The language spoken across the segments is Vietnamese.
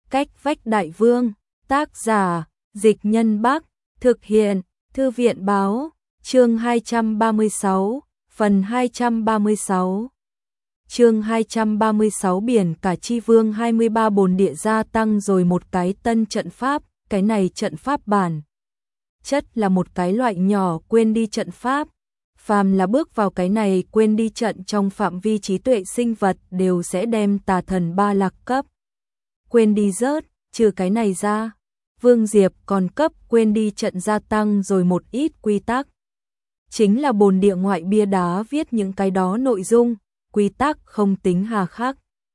Cách vách đại vương, tác giả, Dịch Nhân Bắc, thực hiện, Thư viện báo, chương 236, phần 236. Chương 236 biển cả chi vương 23 bồn địa gia tăng rồi một cái tân trận pháp, cái này trận pháp bản chất là một cái loại nhỏ quên đi trận pháp. Phàm là bước vào cái này quên đi trận trong phạm vi trí tuệ sinh vật đều sẽ đem tà thần ba lạc cấp quên đi rớt, trừ cái này ra, Vương Diệp còn cấp quên đi trận gia tăng rồi một ít quy tắc. Chính là bồn địa ngoại bia đá viết những cái đó nội dung, quy tắc không tính hà khắc.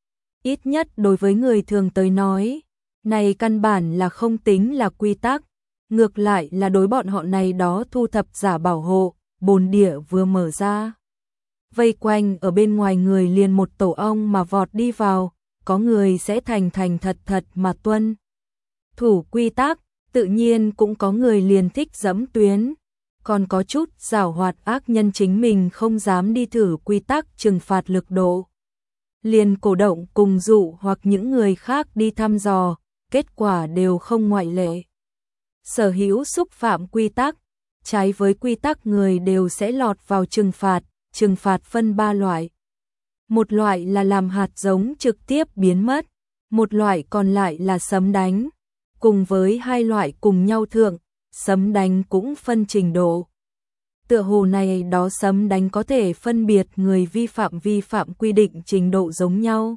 Ít nhất đối với người thường tới nói, này căn bản là không tính là quy tắc, ngược lại là đối bọn họ này đó thu thập giả bảo hộ, bồn địa vừa mở ra. Vây quanh ở bên ngoài người liền một tổ ong mà vọt đi vào, có người sẽ thành thật mà tuân thủ quy tắc, tự nhiên cũng có người liền thích dẫm tuyến, còn có chút giảo hoạt ác nhân chính mình không dám đi thử quy tắc trừng phạt lực độ. Liền cổ động cùng dụ hoặc những người khác đi thăm dò, kết quả đều không ngoại lệ. Sở hữu xúc phạm quy tắc, trái với quy tắc người đều sẽ lọt vào trừng phạt phân 3 loại. Một loại là làm hạt giống trực tiếp biến mất, một loại còn lại là sấm đánh, cùng với 2 loại cùng nhau thượng, sấm đánh cũng phân trình độ. Tựa hồ này đó sấm đánh có thể phân biệt người vi phạm quy định trình độ giống nhau.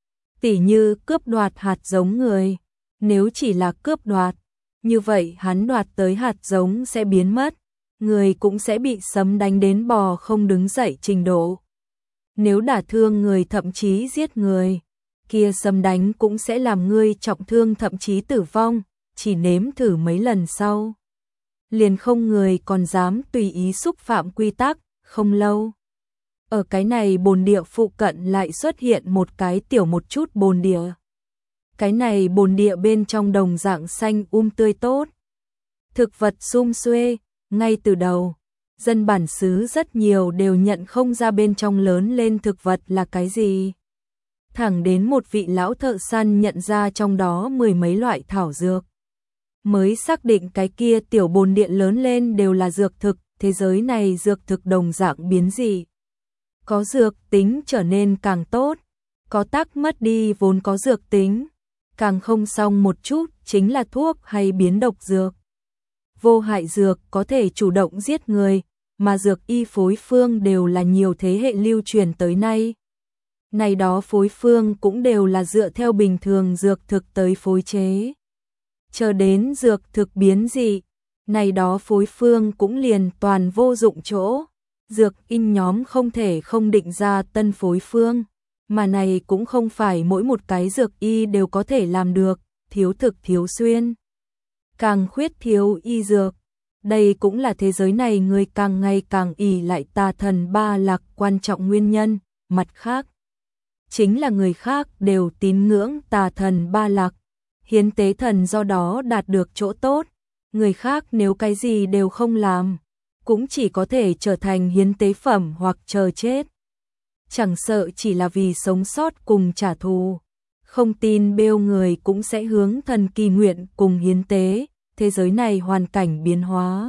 Tỉ như cướp đoạt hạt giống người, nếu chỉ là cướp đoạt, như vậy hắn đoạt tới hạt giống sẽ biến mất, người cũng sẽ bị sấm đánh đến bò không đứng dậy trình độ. Nếu đả thương người thậm chí giết người, kia sấm đánh cũng sẽ làm ngươi trọng thương thậm chí tử vong, chỉ nếm thử mấy lần sau. Liền không người còn dám tùy ý xúc phạm quy tắc, không lâu. Ở cái này bồn địa phụ cận lại xuất hiện một cái tiểu một chút bồn địa. Cái này bồn địa bên trong đồng dạng xanh tươi tốt. Thực vật sum xuê, ngay từ đầu, dân bản xứ rất nhiều đều nhận không ra bên trong lớn lên thực vật là cái gì. Thẳng đến một vị lão thợ săn nhận ra trong đó 10 mấy loại thảo dược. Mới xác định cái kia tiểu bồn địa lớn lên đều là dược thực, thế giới này dược thực đồng dạng biến dị. Có dược tính trở nên càng tốt, có tác mất đi vốn có dược tính, càng không xong một chút chính là thuốc hay biến độc dược. Vô hại dược có thể chủ động giết người, mà dược y phối phương đều là nhiều thế hệ lưu truyền tới nay. Này đó phối phương cũng đều là dựa theo bình thường dược thực tới phối chế. Chờ đến dược thực biến dị, này đó phối phương cũng liền toàn vô dụng chỗ. Dược in nhóm không thể không định ra tân phối phương, mà này cũng không phải mỗi một cái dược y đều có thể làm được, thiếu thực thiếu xuyên. Càng khuyết thiếu y dược, đây cũng là thế giới này người càng ngày càng ỷ lại tà thần ba lạc quan trọng nguyên nhân, mặt khác. Chính là người khác đều tín ngưỡng tà thần ba lạc, hiến tế thần do đó đạt được chỗ tốt, người khác nếu cái gì đều không làm, cũng chỉ có thể trở thành hiến tế phẩm hoặc chờ chết. Chẳng sợ chỉ là vì sống sót cùng trả thù, không tin bêu người cũng sẽ hướng thần kỳ nguyện cùng hiến tế, thế giới này hoàn cảnh biến hóa.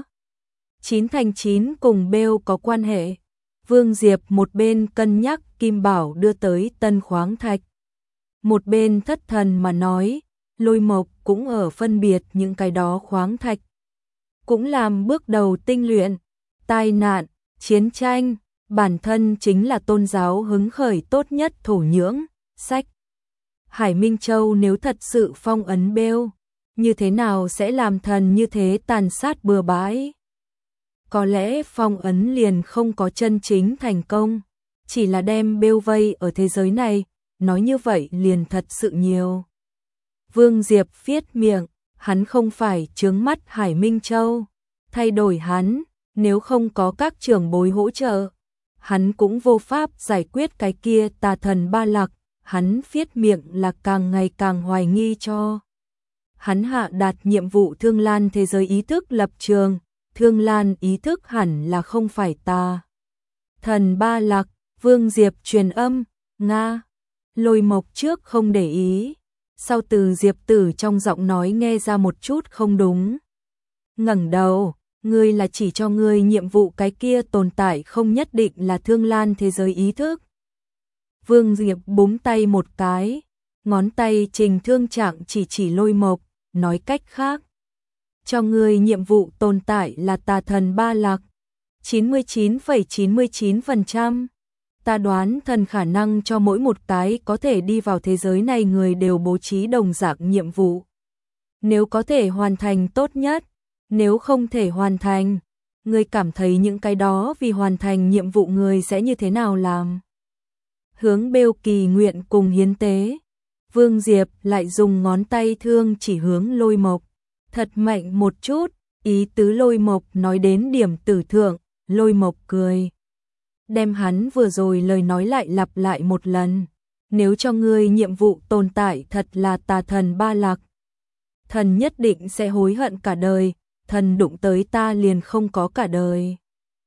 9 thành 9 cùng bêu có quan hệ. Vương Diệp một bên cân nhắc kim bảo đưa tới tân khoáng thạch, một bên thất thần mà nói, Lôi Mộc cũng ở phân biệt những cái đó khoáng thạch, cũng làm bước đầu tinh luyện. Tai nạn, chiến tranh, bản thân chính là tôn giáo hứng khởi tốt nhất thổ nhưỡng, sách. Hải Minh Châu nếu thật sự phong ấn bêu, như thế nào sẽ làm thần như thế tàn sát bừa bãi? Có lẽ phong ấn liền không có chân chính thành công, chỉ là đem bêu vây ở thế giới này, nói như vậy liền thật sự nhiều. Vương Diệp viết miệng, hắn không phải chướng mắt Hải Minh Châu, thay đổi hắn, nếu không có các trưởng bối hỗ trợ, hắn cũng vô pháp giải quyết cái kia tà thần ba lạc, hắn viết miệng là càng ngày càng hoài nghi cho. Hắn hạ đạt nhiệm vụ Thương Lan thế giới ý thức lập trường, Thương Lan ý thức hẳn là không phải tà thần ba lạc. Vương Diệp truyền âm, Nga. Lôi Mộc trước không để ý, Sau từ Diệp Tử trong giọng nói nghe ra một chút không đúng. Ngẩng đầu, ngươi là chỉ cho ngươi nhiệm vụ cái kia tồn tại không nhất định là thương lan thế giới ý thức. Vương Diệp búng tay một cái, ngón tay Trình Thương Trạng chỉ Lôi Mộc, nói cách khác. Cho ngươi nhiệm vụ tồn tại là tà thần Ba Lạc, 99,99%. Ta đoán thần khả năng cho mỗi một cái có thể đi vào thế giới này người đều bố trí đồng dạng nhiệm vụ. Nếu có thể hoàn thành tốt nhất, nếu không thể hoàn thành, ngươi cảm thấy những cái đó vì hoàn thành nhiệm vụ người sẽ như thế nào làm? Hướng Bêu kỳ nguyện cùng hiến tế. Vương Diệp lại dùng ngón tay thương chỉ hướng Lôi Mộc, thật mạnh một chút, ý tứ Lôi Mộc nói đến điểm tử thượng, Lôi Mộc cười. Đem hắn vừa rồi lời nói lại lặp lại một lần. Nếu cho ngươi nhiệm vụ tồn tại thật là tà thần Ba Lạc, thần nhất định sẽ hối hận cả đời, thần đụng tới ta liền không có cả đời.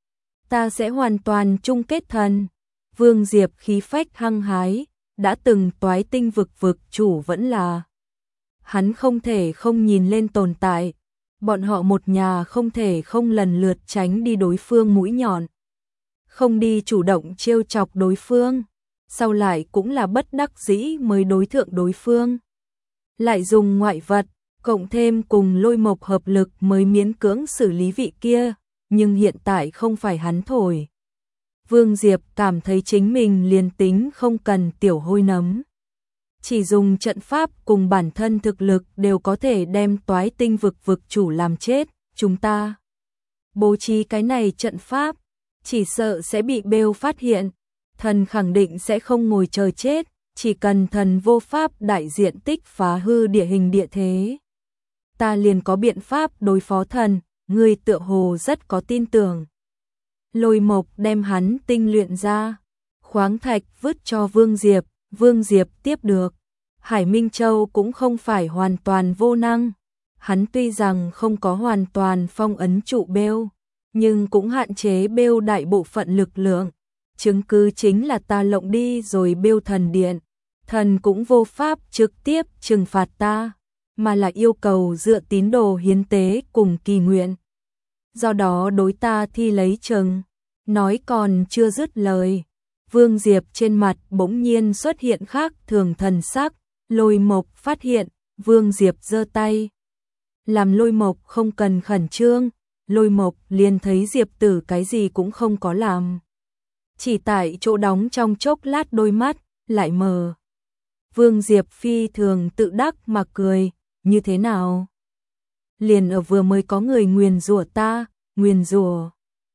Ta sẽ hoàn toàn chung kết thần. Vương Diệp khí phách hăng hái, đã từng toái tinh vực chủ vẫn là. Hắn không thể không nhìn lên tồn tại, bọn họ một nhà không thể không lần lượt tránh đi đối phương mũi nhọn. Không đi chủ động trêu chọc đối phương, sau lại cũng là bất đắc dĩ mới đối thượng đối phương. Lại dùng ngoại vật, cộng thêm cùng Lôi Mộc hợp lực mới miễn cưỡng xử lý vị kia, nhưng hiện tại không phải hắn thổi. Vương Diệp cảm thấy chính mình liền tính không cần tiểu hôi nấm. Chỉ dùng trận pháp cùng bản thân thực lực đều có thể đem toái tinh vực chủ làm chết, chúng ta bố trí cái này trận pháp, chỉ sợ sẽ bị Bêu phát hiện, thần khẳng định sẽ không ngồi chờ chết, chỉ cần thần vô pháp đại diện tích phá hư địa hình địa thế. Ta liền có biện pháp đối phó thần, ngươi tựa hồ rất có tin tưởng. Lôi Mộc đem hắn tinh luyện ra, khoáng thạch vứt cho Vương Diệp tiếp được. Hải Minh Châu cũng không phải hoàn toàn vô năng, hắn tuy rằng không có hoàn toàn phong ấn trụ Bêu, nhưng cũng hạn chế Bêu đại bộ phận lực lượng. Chứng cứ chính là ta lộng đi rồi Bêu thần điện, thần cũng vô pháp trực tiếp trừng phạt ta, mà là yêu cầu dựa tín đồ hiến tế cùng kỳ nguyện. Do đó đối ta thi lấy chừng. Nói còn chưa dứt lời, Vương Diệp trên mặt bỗng nhiên xuất hiện khác thường thần sắc. Lôi Mộc phát hiện, Vương Diệp giơ tay. Làm Lôi Mộc không cần khẩn trương, Lôi Mộc liền thấy Diệp Tử cái gì cũng không có làm. Chỉ tại chỗ đóng trong chốc lát đôi mắt, lại mờ. Vương Diệp phi thường tự đắc mà cười, như thế nào? Liền ở vừa mới có người nguyền rủa ta, nguyền rủa.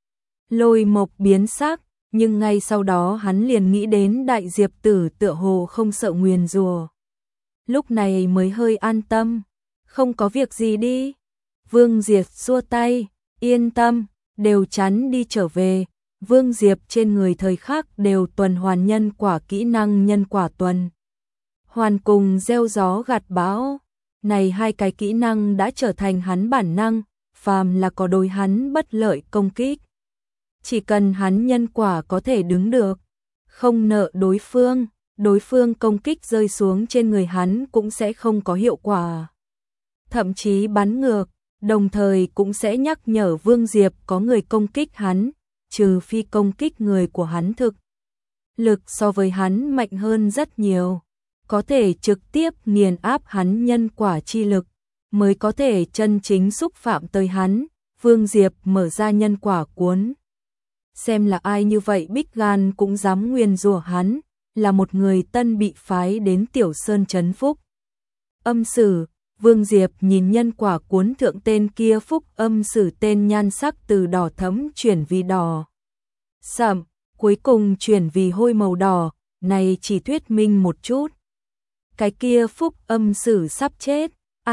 Lôi Mộc biến sắc, nhưng ngay sau đó hắn liền nghĩ đến đại Diệp Tử tựa hồ không sợ nguyền rủa. Lúc này mới hơi an tâm, không có việc gì đi. Vương Diệp xua tay, yên tâm, đều chắn đi trở về. Vương Diệp trên người thời khắc đều tuần hoàn nhân quả kỹ năng nhân quả tuần. Hoàn cùng gieo gió gặt bão, này hai cái kỹ năng đã trở thành hắn bản năng, phàm là có đối hắn bất lợi công kích. Chỉ cần hắn nhân quả có thể đứng được, không nợ đối phương công kích rơi xuống trên người hắn cũng sẽ không có hiệu quả. Thậm chí bắn ngược, đồng thời cũng sẽ nhắc nhở Vương Diệp có người công kích hắn, trừ phi công kích người của hắn thực lực so với hắn mạnh hơn rất nhiều, có thể trực tiếp nghiền áp hắn nhân quả chi lực, mới có thể chân chính xúc phạm tới hắn. Vương Diệp mở ra nhân quả cuốn. Xem là ai như vậy bích gan cũng dám nguyền rủa hắn, là một người tân bị phái đến Tiểu Sơn trấn phúc âm sử. Vương Diệp nhìn nhân quả cuốn thượng tên kia phúc âm sử tên nhan sắc từ đỏ thẫm chuyển vì đỏ sậm, cuối cùng chuyển vì hôi màu đỏ, này chỉ thuyết minh một chút. Cái kia phúc âm sử sắp chết,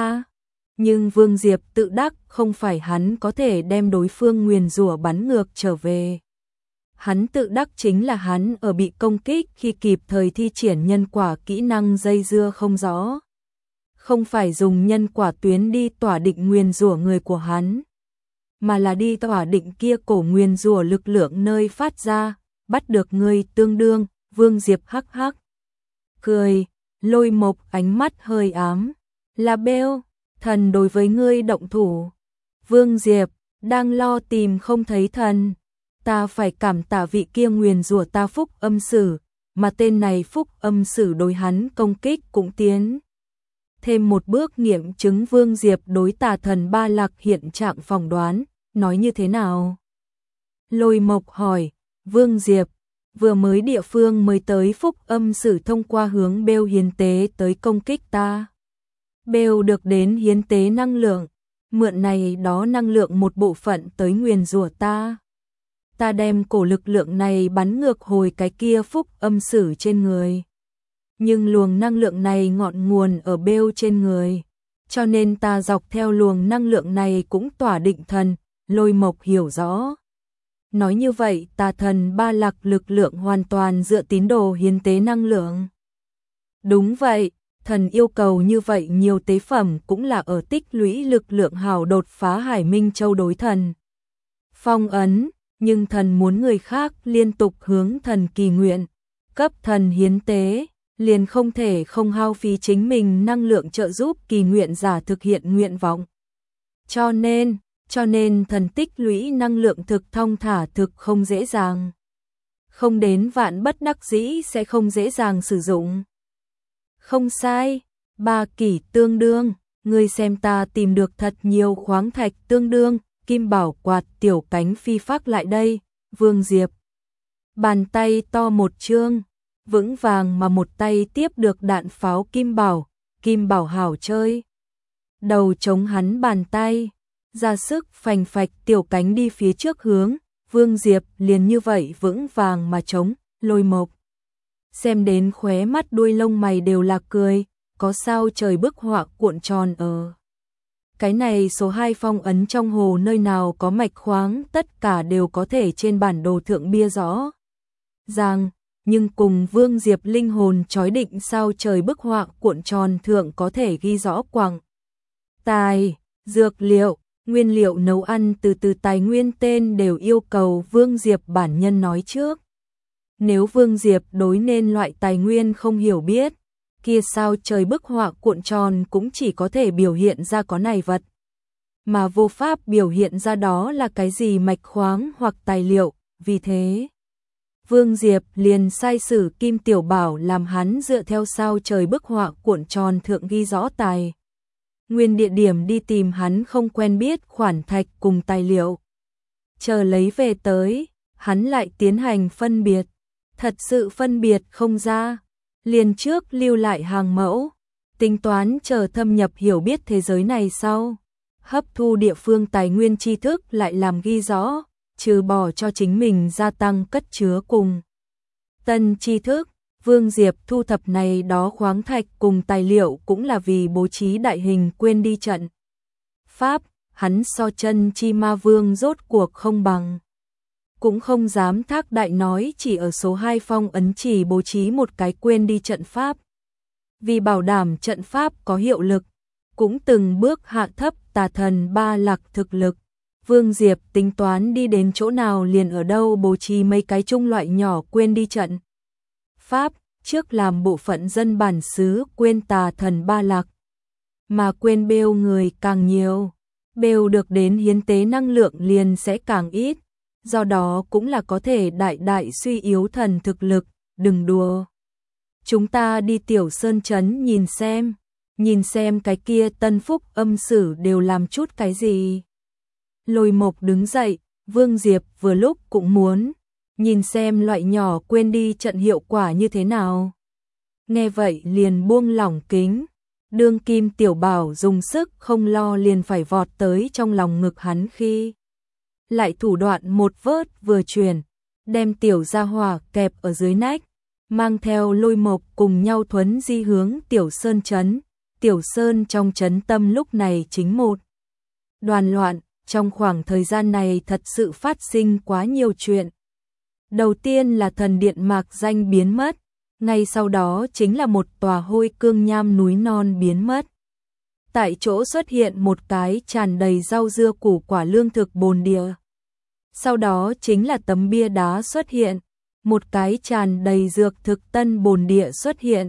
nhưng Vương Diệp tự đắc không phải hắn có thể đem đối phương nguyền rủa bắn ngược trở về. Hắn tự đắc chính là hắn ở bị công kích khi kịp thời thi triển nhân quả kỹ năng dây dưa không rõ. Không phải dùng nhân quả tuyến đi tỏa định nguyền rủa người của hắn, mà là đi tỏa định kia cổ nguyền rủa lực lượng nơi phát ra, bắt được người tương đương. Vương Diệp hắc hắc cười, Lôi Mộc ánh mắt hơi ám. Là Bêu, thần đối với ngươi động thủ. Vương Diệp, đang lo tìm không thấy thần. Ta phải cảm tạ vị kia nguyền rủa ta Phúc Âm Sử, mà tên này Phúc Âm Sử đối hắn công kích cũng tiến thêm một bước nghiệm chứng Vương Diệp đối tà thần Ba Lạc hiện trạng phỏng đoán, nói như thế nào? Lôi Mộc hỏi, Vương Diệp, vừa mới địa phương mới tới Phúc Âm Sử thông qua hướng Bêu hiến tế tới công kích ta. Bêu được đến hiến tế năng lượng, mượn này đó năng lượng một bộ phận tới nguyền rủa ta. Ta đem cổ lực lượng này bắn ngược hồi cái kia Phúc Âm Sử trên người. Nhưng luồng năng lượng này ngọn nguồn ở Bêu trên người, cho nên ta dọc theo luồng năng lượng này cũng tỏa định thần. Lôi Mộc hiểu rõ. Nói như vậy tà thần Ba Lạc lực lượng hoàn toàn dựa tín đồ hiến tế năng lượng. Đúng vậy, thần yêu cầu như vậy nhiều tế phẩm cũng là ở tích lũy lực lượng hào đột phá Hải Minh Châu đối thần. Phong ấn, nhưng thần muốn người khác liên tục hướng thần kỳ nguyện, cấp thần hiến tế, liền không thể không hao phí chính mình năng lượng trợ giúp kỳ nguyện giả thực hiện nguyện vọng. Cho nên thần tích lũy năng lượng thực thông thả thực không dễ dàng. Không đến vạn bất đắc dĩ sẽ không dễ dàng sử dụng. Không sai, 3 kỷ tương đương, ngươi xem ta tìm được thật nhiều khoáng thạch tương đương, kim bảo quạt tiểu cánh phi phác lại đây, Vương Diệp. Bàn tay to một chương, vững vàng mà một tay tiếp được đạn pháo kim bảo hảo chơi. Đầu chống hắn bàn tay, ra sức phành phạch tiểu cánh đi phía trước hướng, Vương Diệp liền như vậy vững vàng mà chống. Lôi Mộc xem đến khóe mắt đuôi lông mày đều là cười, có sao trời bức họa cuộn tròn ở. Cái này số 2 phong ấn trong hồ nơi nào có mạch khoáng tất cả đều có thể trên bản đồ thượng bia rõ ràng, nhưng cùng Vương Diệp linh hồn chói định sao trời bức họa cuộn tròn thượng có thể ghi rõ quặng, tài, dược liệu, nguyên liệu nấu ăn từ tài nguyên tên đều yêu cầu Vương Diệp bản nhân nói trước. Nếu Vương Diệp đối nên loại tài nguyên không hiểu biết, kia sao trời bức họa cuộn tròn cũng chỉ có thể biểu hiện ra có này vật, mà vô pháp biểu hiện ra đó là cái gì mạch khoáng hoặc tài liệu, vì thế Vương Diệp liền sai sử Kim Tiểu Bảo làm hắn dựa theo sao trời bức họa cuộn tròn thượng ghi rõ tài nguyên địa điểm đi tìm hắn không quen biết khoản thạch cùng tài liệu. Chờ lấy về tới, hắn lại tiến hành phân biệt, thật sự phân biệt không ra, liền trước lưu lại hàng mẫu, tính toán chờ thâm nhập hiểu biết thế giới này sau, hấp thu địa phương tài nguyên tri thức lại làm ghi rõ, trừ bỏ cho chính mình gia tăng cất chứa cùng tân tri thức. Vương Diệp thu thập này đó khoáng thạch cùng tài liệu cũng là vì bố trí đại hình quên đi trận pháp, hắn so chân chi ma vương rốt cuộc không bằng. Cũng không dám thác đại nói chỉ ở số 2 phong ấn chỉ bố trí một cái quên đi trận pháp. Vì bảo đảm trận pháp có hiệu lực, cũng từng bước hạ thấp tà thần Ba Lạc thực lực. Vương Diệp tính toán đi đến chỗ nào liền ở đâu bố trí mấy cái chung loại nhỏ quên đi trận pháp, trước làm bộ phận dân bản xứ quên tà thần Ba Lạc. Mà quên Bêu người càng nhiều, Bêu được đến hiến tế năng lượng liền sẽ càng ít, do đó cũng là có thể đại đại suy yếu thần thực lực, đừng đùa. Chúng ta đi Tiểu Sơn Trấn nhìn xem cái kia Tân Phúc Âm Sử đều làm chút cái gì. Lôi Mộc đứng dậy, Vương Diệp vừa lúc cũng muốn nhìn xem loại nhỏ quên đi trận hiệu quả như thế nào. Nghe vậy liền buông lỏng kính, đương Kim Tiểu Bảo dùng sức không lo liền phải vọt tới trong lòng ngực hắn khi lại thủ đoạn một vớt vừa truyền, đem Tiểu gia hỏa kẹp ở dưới nách, mang theo Lôi Mộc cùng nhau thuấn di hướng Tiểu Sơn Trấn. Tiểu Sơn trong trấn tâm lúc này chính một đoàn loạn, trong khoảng thời gian này thật sự phát sinh quá nhiều chuyện. Đầu tiên là thần điện mạc danh biến mất, ngay sau đó chính là một tòa hôi cương nham núi non biến mất. Tại chỗ xuất hiện một cái tràn đầy rau dưa củ quả lương thực bồn địa. Sau đó chính là tấm bia đá xuất hiện, một cái tràn đầy dược thực tân bồn địa xuất hiện,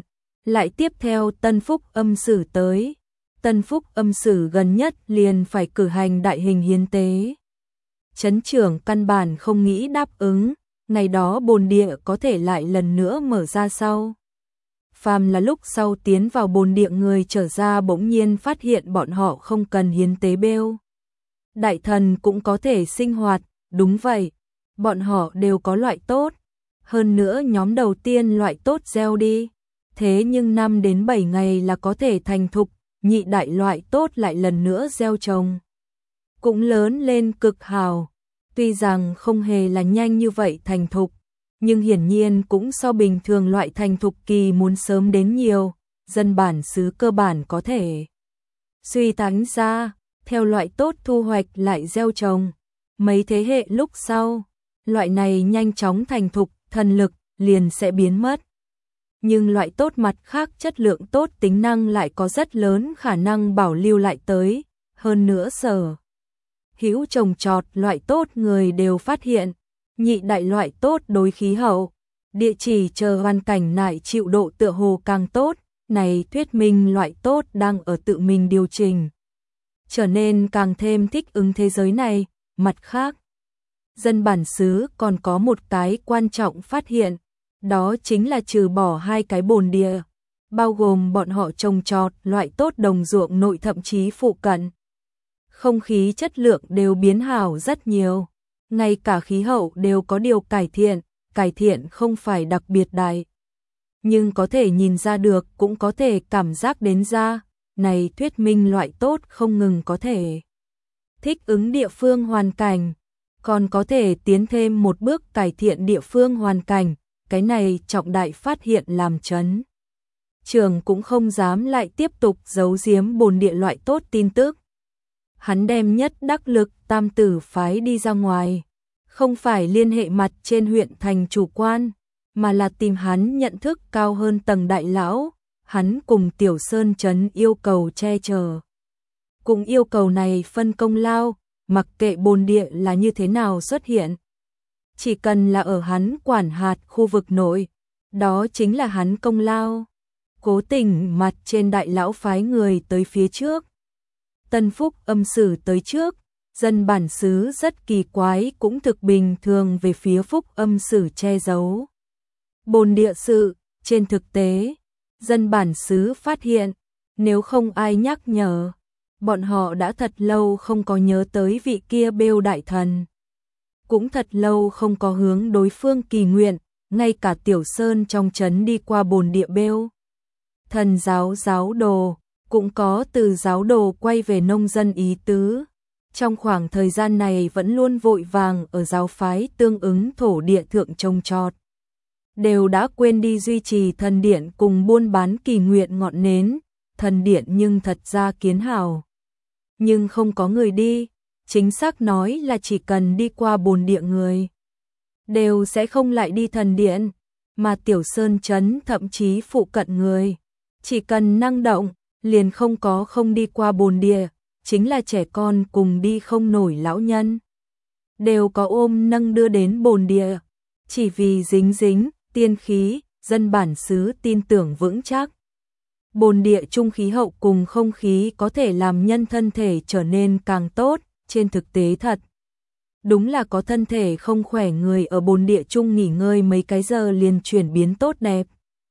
Lại tiếp theo Tân Phúc Âm Sử tới. Tân Phúc Âm Sử gần nhất liền phải cử hành đại hình hiến tế. Trấn trưởng căn bản không nghĩ đáp ứng, ngày đó bồn địa có thể lại lần nữa mở ra sau. Phàm là lúc sau tiến vào bồn địa người trở ra bỗng nhiên phát hiện bọn họ không cần hiến tế bêu. Đại thần cũng có thể sinh hoạt, đúng vậy, bọn họ đều có loại tốt. Hơn nữa nhóm đầu tiên loại tốt gieo đi, thế nhưng 5 đến 7 ngày là có thể thành thục, nhị đại loại tốt lại lần nữa gieo trồng. Cũng lớn lên cực hào, tuy rằng không hề là nhanh như vậy thành thục, nhưng hiển nhiên cũng so bình thường loại thành thục kỳ muốn sớm đến nhiều, dân bản xứ cơ bản có thể suy tánh ra, theo loại tốt thu hoạch lại gieo trồng. Mấy thế hệ lúc sau, loại này nhanh chóng thành thục, thần lực liền sẽ biến mất. Nhưng loại tốt mặt khác chất lượng tốt tính năng lại có rất lớn khả năng bảo lưu lại tới, hơn nữa sở hữu trồng trọt loại tốt người đều phát hiện, nhị đại loại tốt đối khí hậu, địa chỉ chờ hoàn cảnh nại chịu độ tựa hồ càng tốt, này thuyết minh loại tốt đang ở tự mình điều chỉnh, trở nên càng thêm thích ứng thế giới này. Mặt khác, dân bản xứ còn có một cái quan trọng phát hiện, đó chính là trừ bỏ 2 cái bồn địa, bao gồm bọn họ trồng trọt loại tốt đồng ruộng nội thậm chí phụ cận. Không khí chất lượng đều biến hảo rất nhiều, ngay cả khí hậu đều có điều cải thiện không phải đặc biệt đại. Nhưng có thể nhìn ra được cũng có thể cảm giác đến ra, này thuyết minh loại tốt không ngừng có thể thích ứng địa phương hoàn cảnh, còn có thể tiến thêm một bước cải thiện địa phương hoàn cảnh, cái này trọng đại phát hiện làm chấn. Trường cũng không dám lại tiếp tục giấu giếm bồn địa loại tốt tin tức. Hắn đem nhất đắc lực tam tử phái đi ra ngoài, không phải liên hệ mặt trên huyện thành chủ quan, mà là tìm hắn nhận thức cao hơn tầng đại lão, hắn cùng Tiểu Sơn Trấn yêu cầu che chở. Cùng yêu cầu này phân công lao, mặc kệ bồn địa là như thế nào xuất hiện. Chỉ cần là ở hắn quản hạt khu vực nội, đó chính là hắn công lao. Cố tình mặt trên đại lão phái người tới phía trước. Tân Phúc Âm Sử tới trước, dân bản xứ rất kỳ quái cũng thực bình thường về phía Phúc Âm Sử che giấu. Bồn địa sự, trên thực tế, dân bản xứ phát hiện, nếu không ai nhắc nhở, bọn họ đã thật lâu không có nhớ tới vị kia bêu đại thần. Cũng thật lâu không có hướng đối phương kỳ nguyện, ngay cả Tiểu Sơn trong trấn đi qua bồn địa bêu. Thần giáo đồ, cũng có từ giáo đồ quay về nông dân ý tứ. Trong khoảng thời gian này vẫn luôn vội vàng ở giáo phái tương ứng thổ địa thượng trồng trọt. Đều đã quên đi duy trì thần điện cùng buôn bán kỳ nguyện ngọn nến, thần điện nhưng thật ra kiến hào. Nhưng không có người đi, chính xác nói là chỉ cần đi qua bồn địa người, đều sẽ không lại đi thần điện, mà Tiểu Sơn Trấn thậm chí phụ cận người. Chỉ cần năng động, liền không đi qua bồn địa, chính là trẻ con cùng đi không nổi lão nhân. Đều có ôm nâng đưa đến bồn địa, chỉ vì dính tiên khí, dân bản xứ tin tưởng vững chắc. Bồn địa trung khí hậu cùng không khí có thể làm nhân thân thể trở nên càng tốt, trên thực tế thật. Đúng là có thân thể không khỏe người ở bồn địa trung nghỉ ngơi mấy cái giờ liền chuyển biến tốt đẹp.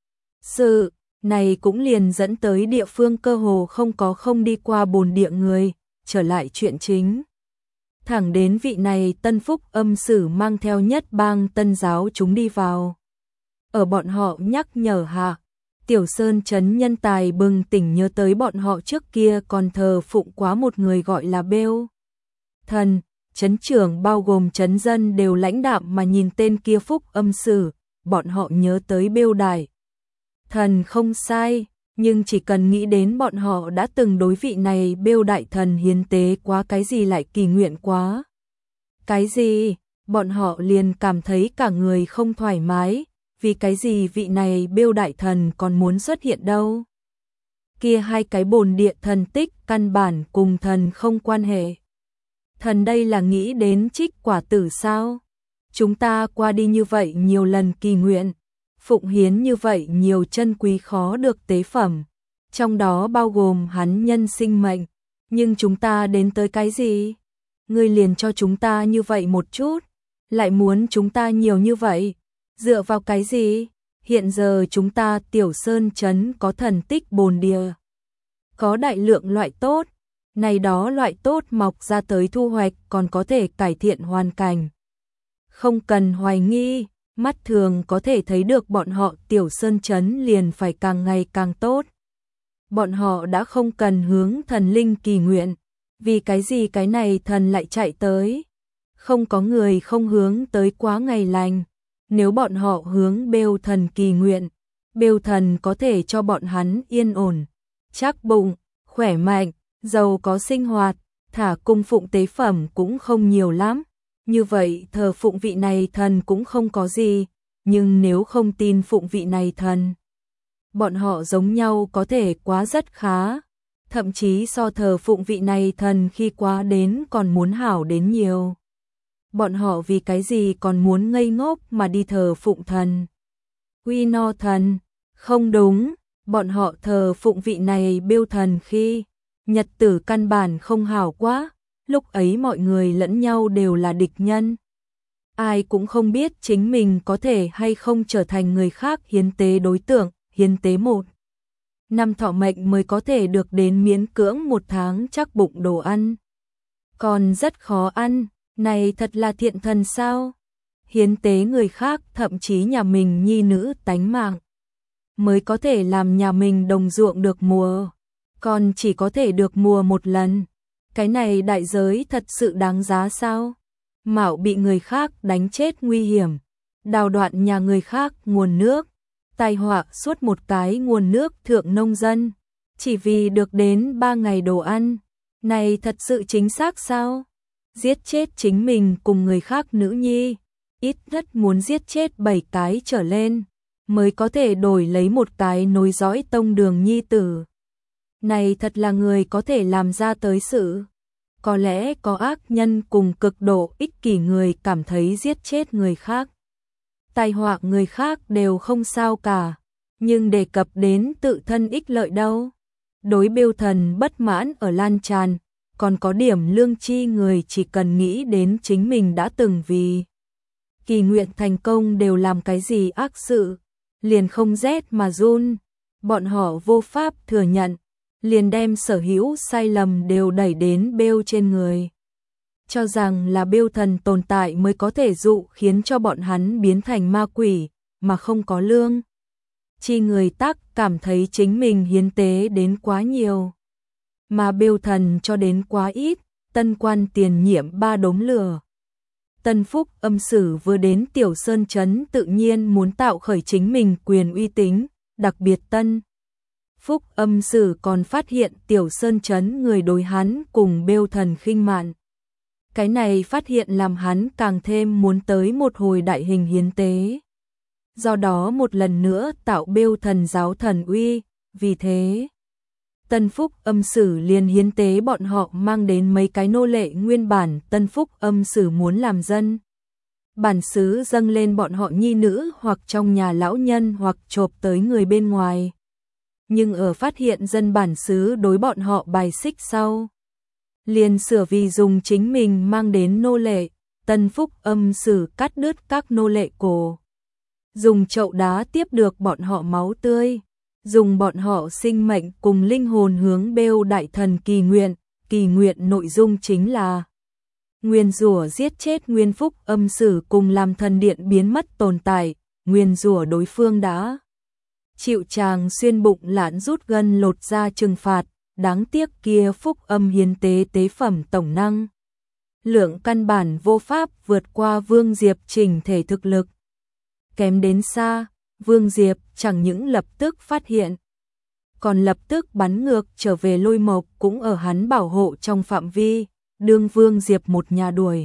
Sự này cũng liền dẫn tới địa phương cơ hồ không đi qua bồn địa người, trở lại chuyện chính. Thẳng đến vị này Tân Phúc Âm Sử mang theo nhất bang tân giáo chúng đi vào. Ở bọn họ nhắc nhở hạ, Tiểu Sơn Trấn nhân tài bừng tỉnh nhớ tới bọn họ trước kia còn thờ phụng quá một người gọi là Bêu Thần, trấn trưởng bao gồm trấn dân đều lãnh đạm mà nhìn tên kia Phúc Âm Sử, bọn họ nhớ tới Bêu Đại Thần không sai, nhưng chỉ cần nghĩ đến bọn họ đã từng đối vị này Bêu Đại Thần hiến tế quá cái gì lại kỳ nguyện quá. Cái gì, bọn họ liền cảm thấy cả người không thoải mái, vì cái gì vị này Bêu Đại Thần còn muốn xuất hiện đâu. Kia 2 cái bồn địa thần tích căn bản cùng thần không quan hệ. Thần đây là nghĩ đến trích quả tử sao? Chúng ta qua đi như vậy nhiều lần kỳ nguyện, phụng hiến như vậy nhiều chân quý khó được tế phẩm, trong đó bao gồm hắn nhân sinh mệnh, nhưng chúng ta đến tới cái gì? Ngươi liền cho chúng ta như vậy một chút, lại muốn chúng ta nhiều như vậy, dựa vào cái gì? Hiện giờ chúng ta Tiểu Sơn trấn có thần tích bồn địa, có đại lượng loại tốt, này đó loại tốt mọc ra tới thu hoạch còn có thể cải thiện hoàn cảnh. Không cần hoài nghi, mắt thường có thể thấy được bọn họ Tiểu Sơn trấn liền phải càng ngày càng tốt. Bọn họ đã không cần hướng thần linh kỳ nguyện, vì cái gì cái này thần lại chạy tới? Không có người không hướng tới quá ngày lành, nếu bọn họ hướng Bêu thần kỳ nguyện, Bêu thần có thể cho bọn hắn yên ổn, chắc bụng, khỏe mạnh, giàu có sinh hoạt, thả cung phụng tế phẩm cũng không nhiều lắm. Như vậy thờ phụng vị này thần cũng không có gì, nhưng nếu không tin phụng vị này thần, bọn họ giống nhau có thể quá rất khá, thậm chí so thờ phụng vị này thần khi quá đến còn muốn hảo đến nhiều. Bọn họ vì cái gì còn muốn ngây ngốc mà đi thờ phụng thần? Uy no thần, không đúng, bọn họ thờ phụng vị này Bêu thần khi nhật tử căn bản không hảo quá, lúc ấy mọi người lẫn nhau đều là địch nhân. Ai cũng không biết chính mình có thể hay không trở thành người khác hiến tế đối tượng, hiến tế một năm thọ mệnh mới có thể được đến miễn cưỡng một tháng chắc bụng đồ ăn. Còn rất khó ăn, này thật là thiện thần sao? Hiến tế người khác thậm chí nhà mình nhi nữ tánh mạng, mới có thể làm nhà mình đồng ruộng được mùa, còn chỉ có thể được mùa một lần. Cái này đại giới thật sự đáng giá sao? Mạo bị người khác đánh chết nguy hiểm, đào đoạn nhà người khác nguồn nước, tai họa suốt một cái nguồn nước thượng nông dân, chỉ vì được đến 3 ngày đồ ăn. Này thật sự chính xác sao? Giết chết chính mình cùng người khác nữ nhi, ít nhất muốn giết chết 7 cái trở lên, mới có thể đổi lấy một cái nối dõi tông đường nhi tử. Này thật là người có thể làm ra tới sự. Có lẽ có ác nhân cùng cực độ ích kỷ người cảm thấy giết chết người khác, tai họa người khác đều không sao cả, nhưng đề cập đến tự thân ích lợi đâu. Đối Bêu thần bất mãn ở lan tràn, còn có điểm lương tri người chỉ cần nghĩ đến chính mình đã từng vì kỳ nguyện thành công đều làm cái gì ác sự, liền không rét mà run. Bọn họ vô pháp thừa nhận, liền đem sở hữu sai lầm đều đẩy đến Bêu trên người, cho rằng là Bêu thần tồn tại mới có thể dụ khiến cho bọn hắn biến thành ma quỷ, mà không có lương chi người tắc cảm thấy chính mình hiến tế đến quá nhiều, mà Bêu thần cho đến quá ít. Tân quan tiền nhiệm 3 đống lửa. Tân Phúc Âm Sử vừa đến Tiểu Sơn trấn tự nhiên muốn tạo khởi chính mình quyền uy tín, đặc biệt Tân Phúc Âm Sử còn phát hiện Tiểu Sơn trấn người đối hắn cùng Bêu thần khinh mạn. Cái này phát hiện làm hắn càng thêm muốn tới một hồi đại hình hiến tế, do đó một lần nữa tạo Bêu thần giáo thần uy. Vì thế Tân Phúc Âm Sử liền hiến tế bọn họ mang đến mấy cái nô lệ nguyên bản Tân Phúc Âm Sử muốn làm dân bản xứ dâng lên bọn họ nhi nữ hoặc trong nhà lão nhân hoặc chộp tới người bên ngoài. Nhưng ở phát hiện dân bản xứ đối bọn họ bài xích sau, liền sửa vì dùng chính mình mang đến nô lệ. Tân Phúc Âm Sử cắt đứt các nô lệ cổ, dùng chậu đá tiếp được bọn họ máu tươi, dùng bọn họ sinh mệnh cùng linh hồn hướng Bêu đại thần kỳ nguyện nội dung chính là nguyền rủa giết chết Nguyên Phúc Âm Sử cùng làm thần điện biến mất tồn tại, nguyền rủa đối phương đã chịu tràng xuyên bụng lãn rút gân lột ra trừng phạt. Đáng tiếc kia Phúc Âm hiến tế tế phẩm tổng năng lượng căn bản vô pháp vượt qua Vương Diệp chỉnh thể thực lực, kém đến xa. Vương Diệp chẳng những lập tức phát hiện, còn lập tức bắn ngược trở về. Lôi Mộc cũng ở hắn bảo hộ trong phạm vi, đương Vương Diệp một nhà đuổi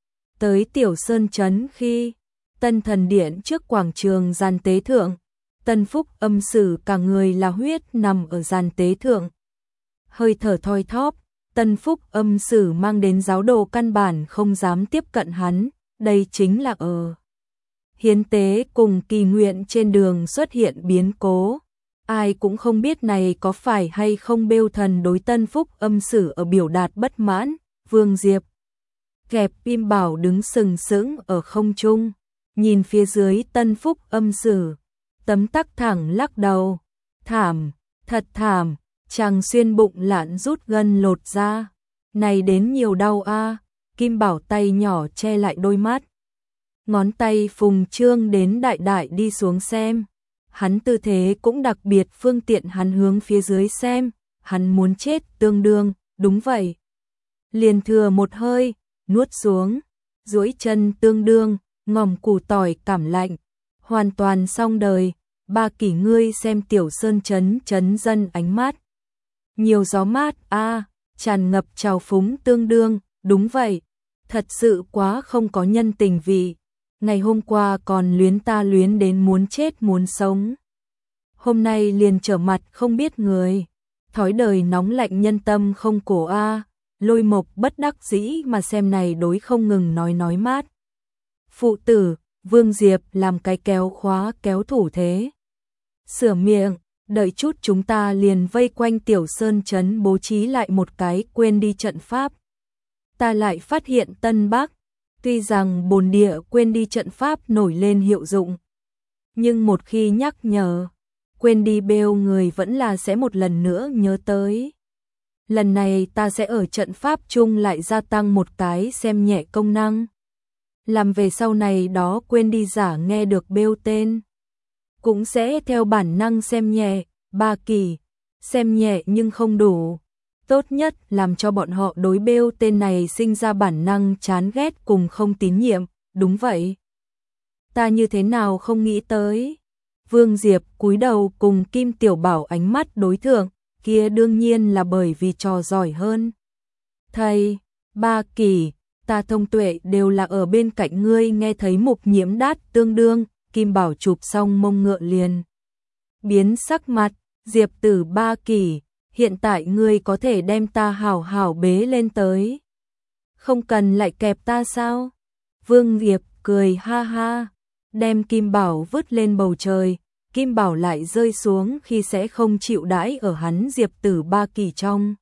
tới Tiểu Sơn trấn khi Tân Thần Điện trước quảng trường giàn tế thượng, Tân Phúc Âm Sử cả người là huyết nằm ở giàn tế thượng, hơi thở thoi thóp. Tân Phúc Âm Sử mang đến giáo đồ căn bản không dám tiếp cận hắn, đây chính là ở hiến tế cùng kỳ nguyện trên đường xuất hiện biến cố. Ai cũng không biết này có phải hay không bêu thần đối Tân Phúc Âm Sử ở biểu đạt bất mãn. Vương Diệp kẹp Kim Bảo đứng sừng sững ở không trung, nhìn phía dưới Tân Phúc Âm Sử, tấm tắc thẳng lắc đầu. Thảm, thật thảm, chàng xuyên bụng lạn rút gân lột ra. Này đến nhiều đau a. Kim Bảo tay nhỏ che lại đôi mắt. Ngón tay phùng trương đến đại đại đi xuống xem. Hắn tư thế cũng đặc biệt phương tiện hắn hướng phía dưới xem. Hắn muốn chết tương đương, đúng vậy. Liền thừa một hơi, nuốt xuống, duỗi chân tương đương, ngòm củ tỏi cảm lạnh. Hoàn toàn xong đời. Ba Kỷ ngươi xem Tiểu Sơn chấn dân ánh mắt. Nhiều gió mát a, tràn ngập trào phúng tương đương, đúng vậy. Thật sự quá không có nhân tình vị. Ngày hôm qua còn luyến ta luyến đến muốn chết muốn sống. Hôm nay liền trở mặt không biết người. Thói đời nóng lạnh nhân tâm không cổ a. Lôi Mộc bất đắc dĩ mà xem này đối không ngừng nói mát. Phụ tử, Vương Diệp làm cái kéo khóa kéo thủ thế. Sửa miệng, đợi chút chúng ta liền vây quanh Tiểu Sơn trấn bố trí lại một cái quên đi trận pháp. Ta lại phát hiện Tân Bắc, tuy rằng bồn địa quên đi trận pháp nổi lên hiệu dụng, nhưng một khi nhắc nhở, quên đi bêu người vẫn là sẽ một lần nữa nhớ tới. Lần này ta sẽ ở trận pháp chung lại gia tăng một cái xem nhẹ công năng. Làm về sau này đó quên đi giả nghe được bêu tên, cũng sẽ theo bản năng xem nhẹ. Ba Kỳ, xem nhẹ nhưng không đủ. Tốt nhất làm cho bọn họ đối bêu tên này sinh ra bản năng chán ghét cùng không tín nhiệm. Đúng vậy. Ta như thế nào không nghĩ tới. Vương Diệp cúi đầu cùng Kim Tiểu Bảo ánh mắt đối thượng, kia đương nhiên là bởi vì trò giỏi hơn. Thầy, Ba Kỳ, ta thông tuệ đều là ở bên cạnh ngươi nghe thấy Mục Nhiễm đát tương đương. Kim Bảo chụp xong mông ngựa liền biến sắc mặt. Diệp tử Ba Kỳ, hiện tại ngươi có thể đem ta hảo hảo bế lên tới. Không cần lại kẹp ta sao? Vương Diệp cười ha ha, đem Kim Bảo vứt lên bầu trời. Kim Bảo lại rơi xuống khi sẽ không chịu đãi ở hắn Diệp tử Ba Kỳ trong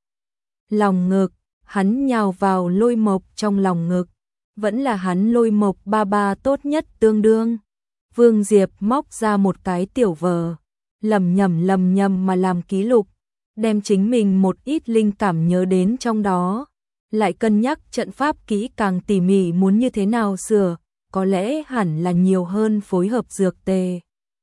lòng ngực. Hắn nhào vào Lôi Mộc trong lòng ngực. Vẫn là hắn Lôi Mộc ba ba tốt nhất tương đương. Vương Diệp móc ra một cái tiểu vở, lầm nhầm mà làm ký lục, đem chính mình một ít linh cảm nhớ đến trong đó, lại cân nhắc trận pháp kỹ càng tỉ mỉ muốn như thế nào sửa, có lẽ hẳn là nhiều hơn phối hợp dược tề.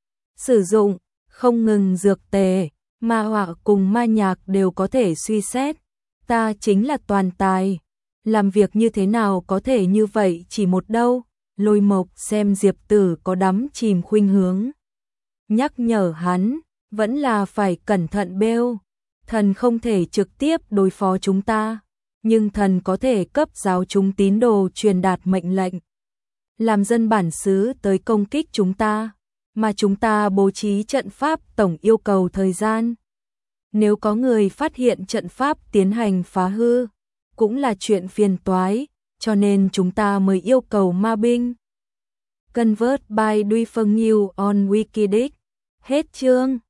Sử dụng, không ngừng dược tề, ma họa cùng ma nhạc đều có thể suy xét, ta chính là toàn tài, làm việc như thế nào có thể như vậy chỉ một đâu. Lôi Mộc xem Diệp tử có đắm chìm khuynh hướng, nhắc nhở hắn, vẫn là phải cẩn thận bêu. Thần không thể trực tiếp đối phó chúng ta, nhưng thần có thể cấp giáo chúng tín đồ truyền đạt mệnh lệnh, làm dân bản xứ tới công kích chúng ta, mà chúng ta bố trí trận pháp tổng yêu cầu thời gian. Nếu có người phát hiện trận pháp tiến hành phá hư, cũng là chuyện phiền toái, cho nên chúng ta mới yêu cầu ma binh. Convert by Duy Phương New on Wikidic. Hết chương.